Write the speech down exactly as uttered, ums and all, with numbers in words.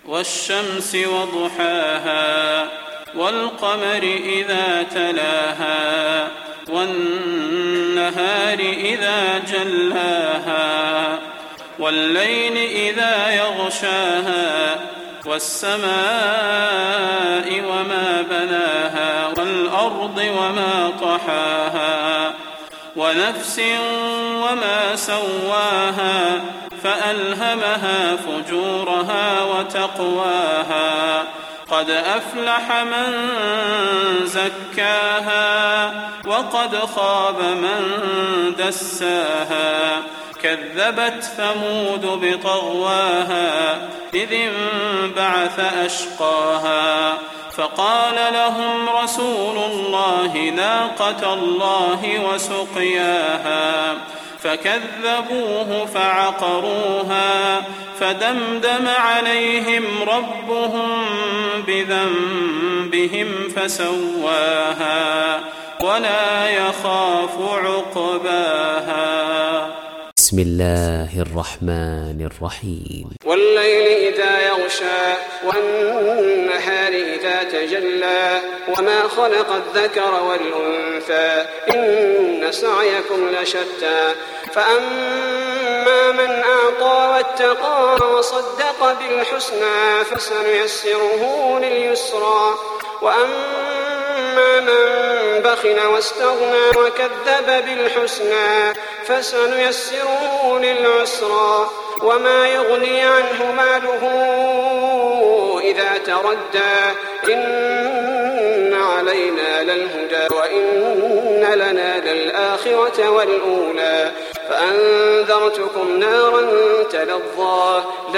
والشمس وضحاها والقمر إذا تلاها والنهار إذا جلاها والليل إذا يغشاها والسماء وما بناها والأرض وما طحاها ونفس وما سواها فألهمها فجورها وتقواها قد أفلح من زكاها وقد خاب من دساها كذبت ثمود بطغواها إذ انبعث أشقاها فقال لهم رسول الله ناقة الله وسقياها فكذبوه فعقروها فدمدم عليهم ربهم بذنبهم فسواها ولا يخاف عقباها. بسم الله الرحمن الرحيم. والليل إذا يغشى والنهار إذا تجلى وما خلق الذكر والأنثى إن سعيكم لشتى فأما من أعطى واتقى وصدق بالحسنى فسنيسره لليسرى وأما من بخل واستغنى وكذب بالحسنى فسنيسره للعسرى وما يغني عنه ماله إذا تردى إن علينا للهدى وإن لنا للآخرة والأولى فأنذرتكم نارا تلظى